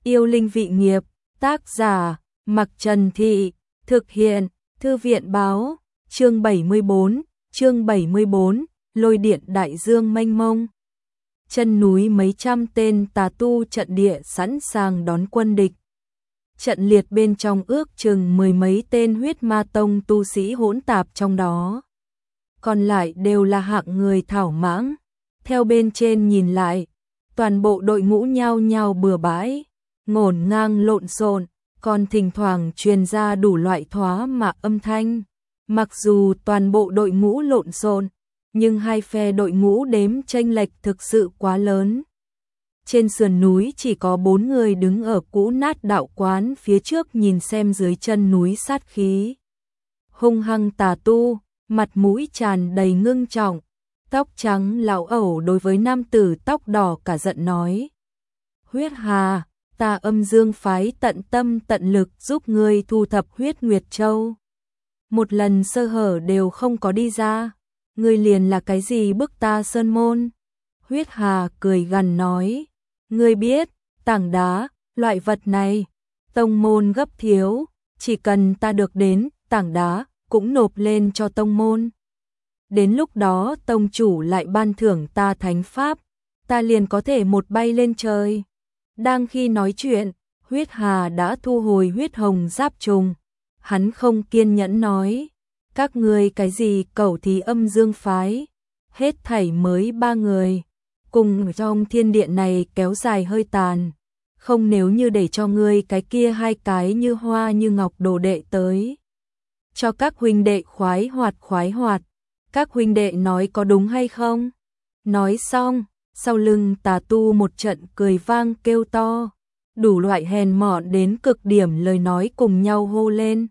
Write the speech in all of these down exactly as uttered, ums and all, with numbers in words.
Yêu linh vị nghiệp, tác giả, Mặc Trần Thị, thực hiện, Thư viện báo, chương bảy mươi bốn, chương bảy mươi bốn, lôi điện đại dương mênh mông. Chân núi mấy trăm tên tà tu trận địa sẵn sàng đón quân địch. Trận liệt bên trong ước chừng mười mấy tên huyết ma tông tu sĩ hỗn tạp trong đó. Còn lại đều là hạng người thảo mãng. Theo bên trên nhìn lại, toàn bộ đội ngũ nhao nhao bừa bãi, ngổn ngang lộn xộn, còn thỉnh thoảng truyền ra đủ loại thoá mạ âm thanh. Mặc dù toàn bộ đội ngũ lộn xộn, nhưng hai phe đội ngũ đếm chênh lệch thực sự quá lớn. Trên sườn núi chỉ có bốn người đứng ở cũ nát đạo quán phía trước nhìn xem dưới chân núi sát khí. Hung hăng tà tu, mặt mũi tràn đầy ngưng trọng, tóc trắng lão ẩu đối với nam tử tóc đỏ cả giận nói. Huyết Hà, ta Âm Dương phái tận tâm tận lực giúp ngươi thu thập huyết Nguyệt Châu. Một lần sơ hở đều không có đi ra, ngươi liền là cái gì bức ta sơn môn. Huyết Hà cười gằn nói, ngươi biết, tảng đá, loại vật này, tông môn gấp thiếu, chỉ cần ta được đến, tảng đá, cũng nộp lên cho tông môn. Đến lúc đó tông chủ lại ban thưởng ta thánh pháp, ta liền có thể một bay lên trời. Đang khi nói chuyện, Huyết Hà đã thu hồi huyết hồng giáp trùng. Hắn không kiên nhẫn nói, các ngươi cái gì cẩu thí Âm Dương phái, hết thảy mới ba người, cùng trong thiên địa này kéo dài hơi tàn, không nếu như để cho ngươi cái kia hai cái như hoa như ngọc đồ đệ tới. Cho các huynh đệ khoái hoạt khoái hoạt, các huynh đệ nói có đúng hay không? Nói xong, sau lưng tà tu một trận cười vang kêu to, đủ loại hèn mọn đến cực điểm lời nói cùng nhau hô lên.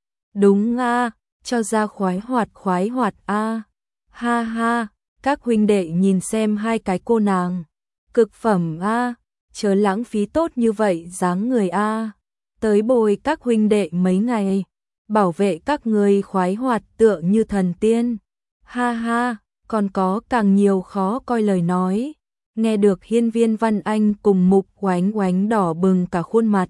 Đúng a, cho ra khoái hoạt khoái hoạt a. Ha ha, các huynh đệ nhìn xem hai cái cô nàng, cực phẩm a, chớ lãng phí tốt như vậy dáng người a. Tới bồi các huynh đệ mấy ngày, bảo vệ các người khoái hoạt tựa như thần tiên. Ha ha, còn có càng nhiều khó coi lời nói. Nghe được Hiên Viên Văn Anh cùng Mục Oánh Oánh đỏ bừng cả khuôn mặt.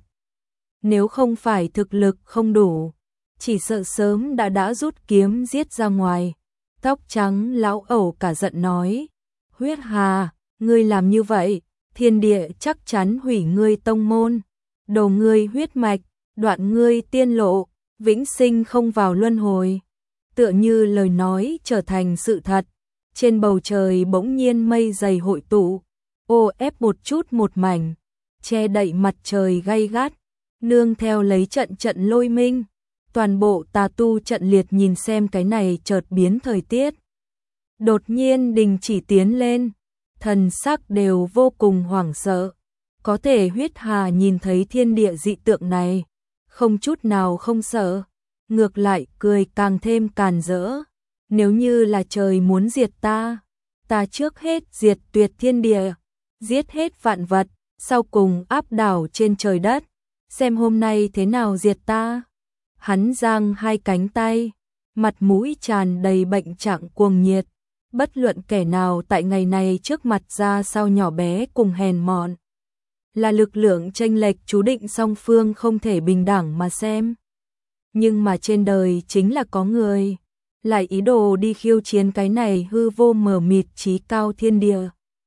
Nếu không phải thực lực không đủ, chỉ sợ sớm đã đã rút kiếm giết ra ngoài. Tóc trắng lão ẩu cả giận nói, Huyết Hà, ngươi làm như vậy, thiên địa chắc chắn hủy ngươi tông môn, đầu ngươi huyết mạch, đoạn ngươi tiên lộ, vĩnh sinh không vào luân hồi. Tựa như lời nói trở thành sự thật, trên bầu trời bỗng nhiên mây dày hội tụ, ô ép một chút một mảnh, che đậy mặt trời gay gắt, nương theo lấy trận trận lôi minh. Toàn bộ tà tu trận liệt nhìn xem cái này chợt biến thời tiết. Đột nhiên đình chỉ tiến lên, thần sắc đều vô cùng hoảng sợ. Có thể Huyết Hà nhìn thấy thiên địa dị tượng này, không chút nào không sợ, ngược lại cười càng thêm càn rỡ. Nếu như là trời muốn diệt ta, ta trước hết diệt tuyệt thiên địa, giết hết vạn vật, sau cùng áp đảo trên trời đất, xem hôm nay thế nào diệt ta. Hắn giang hai cánh tay, mặt mũi tràn đầy bệnh trạng cuồng nhiệt, bất luận kẻ nào tại ngày này trước mặt ra sao nhỏ bé cùng hèn mọn. Là lực lượng chênh lệch chú định song phương không thể bình đẳng mà xem. Nhưng mà trên đời chính là có người lại ý đồ đi khiêu chiến cái này hư vô mờ mịt trí cao thiên địa.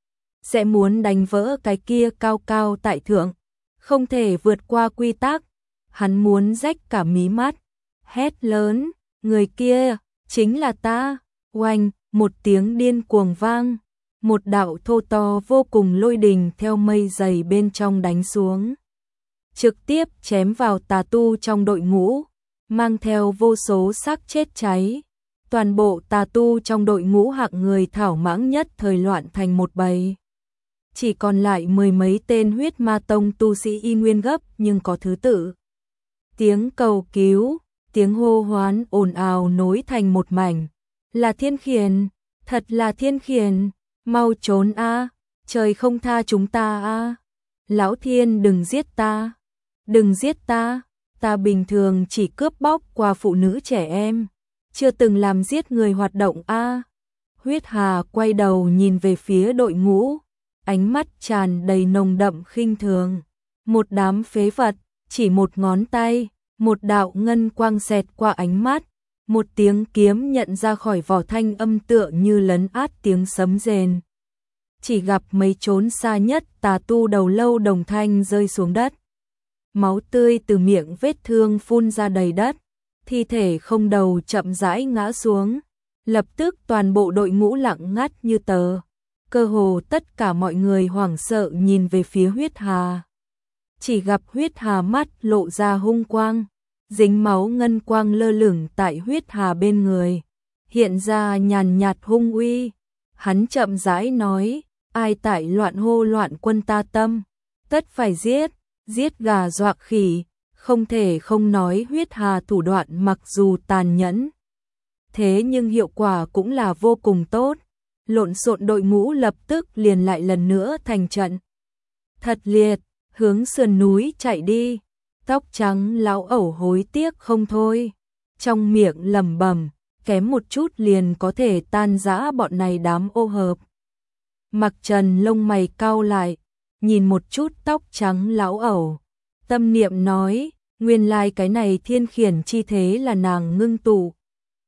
Sẽ muốn đánh vỡ cái kia cao cao tại thượng, không thể vượt qua quy tắc. Hắn muốn rách cả mí mắt, hét lớn, người kia, chính là ta. Oanh, một tiếng điên cuồng vang, một đạo thô to vô cùng lôi đình theo mây dày bên trong đánh xuống. Trực tiếp chém vào tà tu trong đội ngũ, mang theo vô số xác chết cháy. Toàn bộ tà tu trong đội ngũ hạng người thảo mãng nhất thời loạn thành một bầy. Chỉ còn lại mười mấy tên huyết ma tông tu sĩ y nguyên gấp nhưng có thứ tự. Tiếng cầu cứu, tiếng hô hoán ồn ào nối thành một mảnh. Là Thiên Khiển, thật là Thiên Khiển, mau trốn a, trời không tha chúng ta a. Lão Thiên đừng giết ta, đừng giết ta, ta bình thường chỉ cướp bóc qua phụ nữ trẻ em, chưa từng làm giết người hoạt động a. Huyết Hà quay đầu nhìn về phía đội ngũ, ánh mắt tràn đầy nồng đậm khinh thường. Một đám phế vật, chỉ một ngón tay, một đạo ngân quang xẹt qua ánh mắt, một tiếng kiếm nhận ra khỏi vỏ thanh âm tựa như lấn át tiếng sấm rền. Chỉ gặp mấy chốn xa nhất tà tu đầu lâu đồng thanh rơi xuống đất. Máu tươi từ miệng vết thương phun ra đầy đất, thi thể không đầu chậm rãi ngã xuống. Lập tức toàn bộ đội ngũ lặng ngắt như tờ. Cơ hồ tất cả mọi người hoảng sợ nhìn về phía huyết hà. Chỉ gặp huyết hà mắt lộ ra hung quang, dính máu ngân quang lơ lửng tại huyết hà bên người, hiện ra nhàn nhạt hung uy. Hắn chậm rãi nói, ai tại loạn hô loạn quân ta tâm, tất phải giết, giết gà dọa khỉ, không thể không nói huyết hà thủ đoạn mặc dù tàn nhẫn, thế nhưng hiệu quả cũng là vô cùng tốt. Lộn xộn đội ngũ lập tức liền lại lần nữa thành trận. Thật liệt, hướng sườn núi chạy đi. Tóc trắng lão ẩu hối tiếc không thôi, trong miệng lẩm bẩm, kém một chút liền có thể tan rã bọn này đám ô hợp. Mặc Trần lông mày cau lại, nhìn một chút tóc trắng lão ẩu, tâm niệm nói, nguyên lai cái này thiên khiển chi thế là nàng ngưng tụ.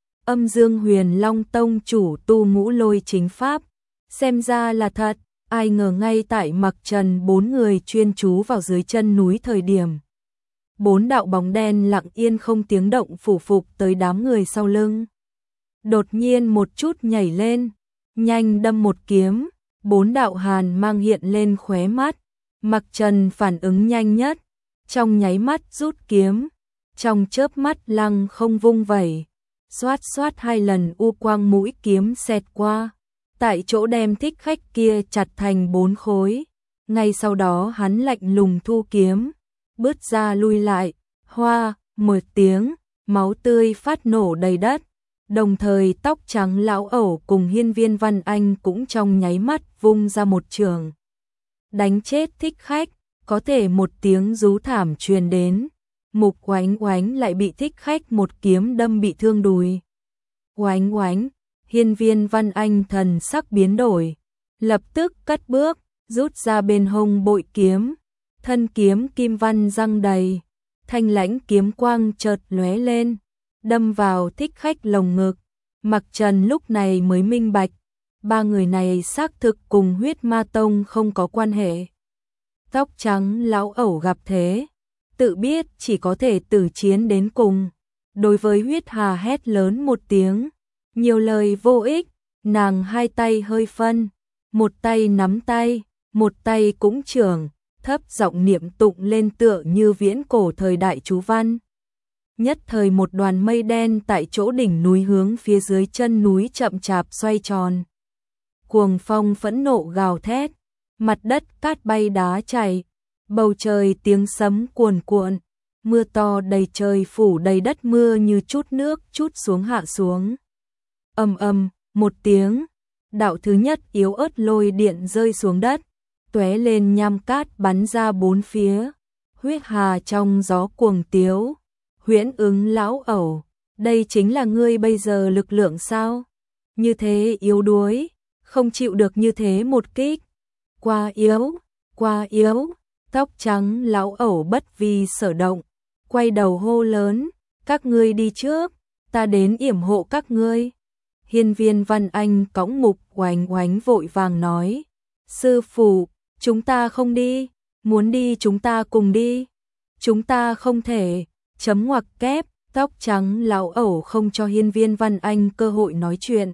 Âm Dương Huyền Long Tông chủ tu ngũ lôi chính pháp, xem ra là thật, ai ngờ ngay tại Mặc Trần bốn người chuyên chú vào dưới chân núi thời điểm. Bốn đạo bóng đen lặng yên không tiếng động phủ phục tới đám người sau lưng. Đột nhiên một chút nhảy lên, nhanh đâm một kiếm, bốn đạo hàn mang hiện lên khóe mắt. Mặc Trần phản ứng nhanh nhất, trong nháy mắt rút kiếm, trong chớp mắt lăng không vung vẩy, xoát xoát hai lần u quang mũi kiếm xẹt qua, tại chỗ đem thích khách kia chặt thành bốn khối. Ngay sau đó hắn lạnh lùng thu kiếm, bước ra lui lại, hoa, một tiếng, máu tươi phát nổ đầy đất. Đồng thời tóc trắng lão ẩu cùng Hiên Viên Văn Anh cũng trong nháy mắt vung ra một trường, đánh chết thích khách. Có thể một tiếng rú thảm truyền đến, Mục Oánh Oánh lại bị thích khách một kiếm đâm bị thương đùi. Oánh Oánh, Hiên Viên Văn Anh thần sắc biến đổi, lập tức cất bước, rút ra bên hông bội kiếm, thân kiếm kim văn răng đầy, thanh lãnh kiếm quang chợt lóe lên, đâm vào thích khách lồng ngực. Mặc Trần lúc này mới minh bạch, ba người này xác thực cùng Huyết Ma Tông không có quan hệ. Tóc trắng lão ẩu gặp thế, tự biết chỉ có thể tử chiến đến cùng. Đối với huyết hà hét lớn một tiếng, nhiều lời vô ích, nàng hai tay hơi phân, một tay nắm tay, một tay cũng trưởng, thấp giọng niệm tụng lên tựa như viễn cổ thời đại chú văn. Nhất thời một đoàn mây đen tại chỗ đỉnh núi hướng phía dưới chân núi chậm chạp xoay tròn. Cuồng phong phẫn nộ gào thét, mặt đất cát bay đá chảy, bầu trời tiếng sấm cuồn cuộn, mưa to đầy trời phủ đầy đất, mưa như chút nước chút xuống hạ xuống. Ầm ầm, một tiếng, đạo thứ nhất yếu ớt lôi điện rơi xuống đất, tóe lên nham cát bắn ra bốn phía. Huyết hà trong gió cuồng tiếu. Huyễn ứng lão ẩu, đây chính là ngươi bây giờ lực lượng sao? Như thế yếu đuối, không chịu được như thế một kích. Quá yếu, quá yếu. Tóc trắng lão ẩu bất vi sở động, quay đầu hô lớn, các ngươi đi trước, ta đến yểm hộ các ngươi. Hiên Viên Văn Anh cõng Mục Oánh Oánh vội vàng nói, sư phụ, chúng ta không đi, muốn đi chúng ta cùng đi. Chúng ta không thể. Chấm ngoặc kép, tóc trắng lão ẩu không cho Hiên Viên Văn Anh cơ hội nói chuyện.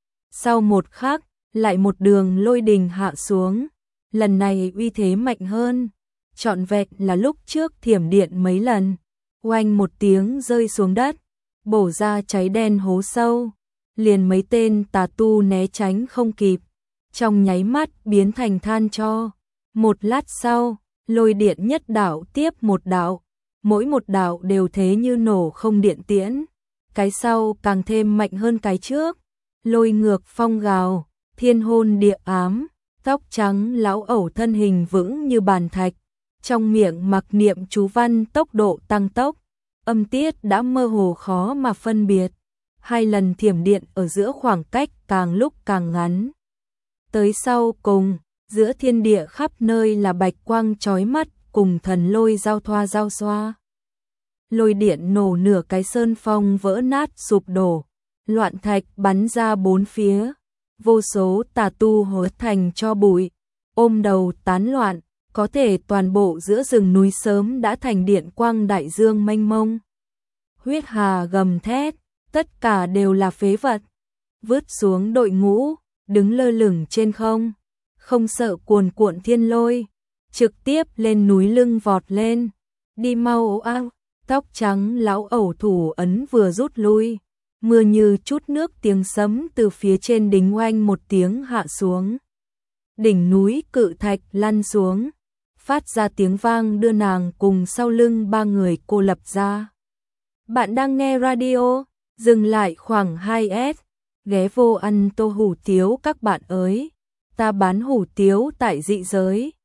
Sau một khắc, lại một đường lôi đình hạ xuống, lần này uy thế mạnh hơn, trọn vẹn là lúc trước thiểm điện mấy lần. Oanh một tiếng rơi xuống đất, bổ ra cháy đen hố sâu, liền mấy tên tà tu né tránh không kịp, trong nháy mắt biến thành than tro. Một lát sau, lôi điện nhất đạo tiếp một đạo, mỗi một đạo đều thế như nổ không điện tiễn, cái sau càng thêm mạnh hơn cái trước, lôi ngược phong gào, thiên hôn địa ám. Tóc trắng lão ẩu thân hình vững như bàn thạch, trong miệng mặc niệm chú văn tốc độ tăng tốc, âm tiết đã mơ hồ khó mà phân biệt. Hai lần thiểm điện ở giữa khoảng cách càng lúc càng ngắn. Tới sau cùng, giữa thiên địa khắp nơi là bạch quang chói mắt cùng thần lôi giao thoa giao xoa. Lôi điện nổ, nửa cái sơn phong vỡ nát sụp đổ, loạn thạch bắn ra bốn phía, vô số tà tu hóa thành tro bụi, ôm đầu tán loạn, có thể toàn bộ giữa rừng núi sớm đã thành điện quang đại dương mênh mông. Huyết hà gầm thét, tất cả đều là phế vật, vứt xuống đội ngũ, đứng lơ lửng trên không, không sợ cuồn cuộn thiên lôi, trực tiếp lên núi lưng vọt lên, đi mau ao, tóc trắng lão ẩu thủ ấn vừa rút lui, mưa như chút nước, tiếng sấm từ phía trên đính oanh một tiếng hạ xuống. Đỉnh núi cự thạch lăn xuống, phát ra tiếng vang đưa nàng cùng sau lưng ba người cô lập ra. Bạn đang nghe radio, dừng lại khoảng hai s, ghé vô ăn tô hủ tiếu các bạn ơi, ta bán hủ tiếu tại dị giới.